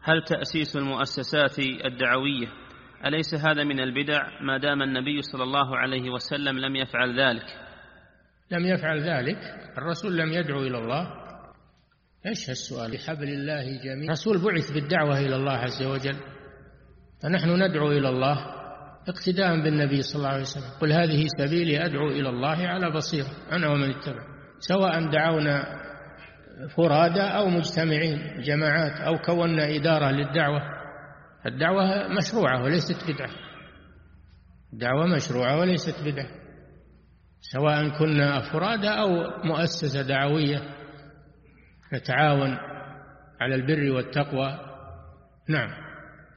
هل تأسيس المؤسسات الدعوية أليس هذا من البدع ما دام النبي صلى الله عليه وسلم لم يفعل ذلك؟ لم يفعل ذلك، الرسول لم يدعو إلى الله. إيش هالسؤال؟ بحبل الله جميعا. الرسول بعث بالدعوة إلى الله عز وجل، فنحن ندعو إلى الله اقتداء بالنبي صلى الله عليه وسلم. قل هذه سبيلي أدعو إلى الله على بصيرة أنا ومن اتبع، سواء دعونا فرادى أو مجتمعين جماعات أو كونا إدارة للدعوة. الدعوة مشروعة وليست بدعة، الدعوة مشروعة وليست بدعة، سواء كنا فرادى أو مؤسسة دعوية نتعاون على البر والتقوى. نعم.